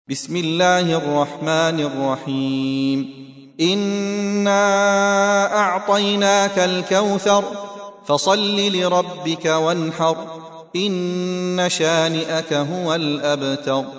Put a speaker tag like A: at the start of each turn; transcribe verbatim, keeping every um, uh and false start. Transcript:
A: بسم الله الرحمن الرحيم إنا أعطيناك الكوثر فصل لربك وانحر إن شانئك هو الأبتر.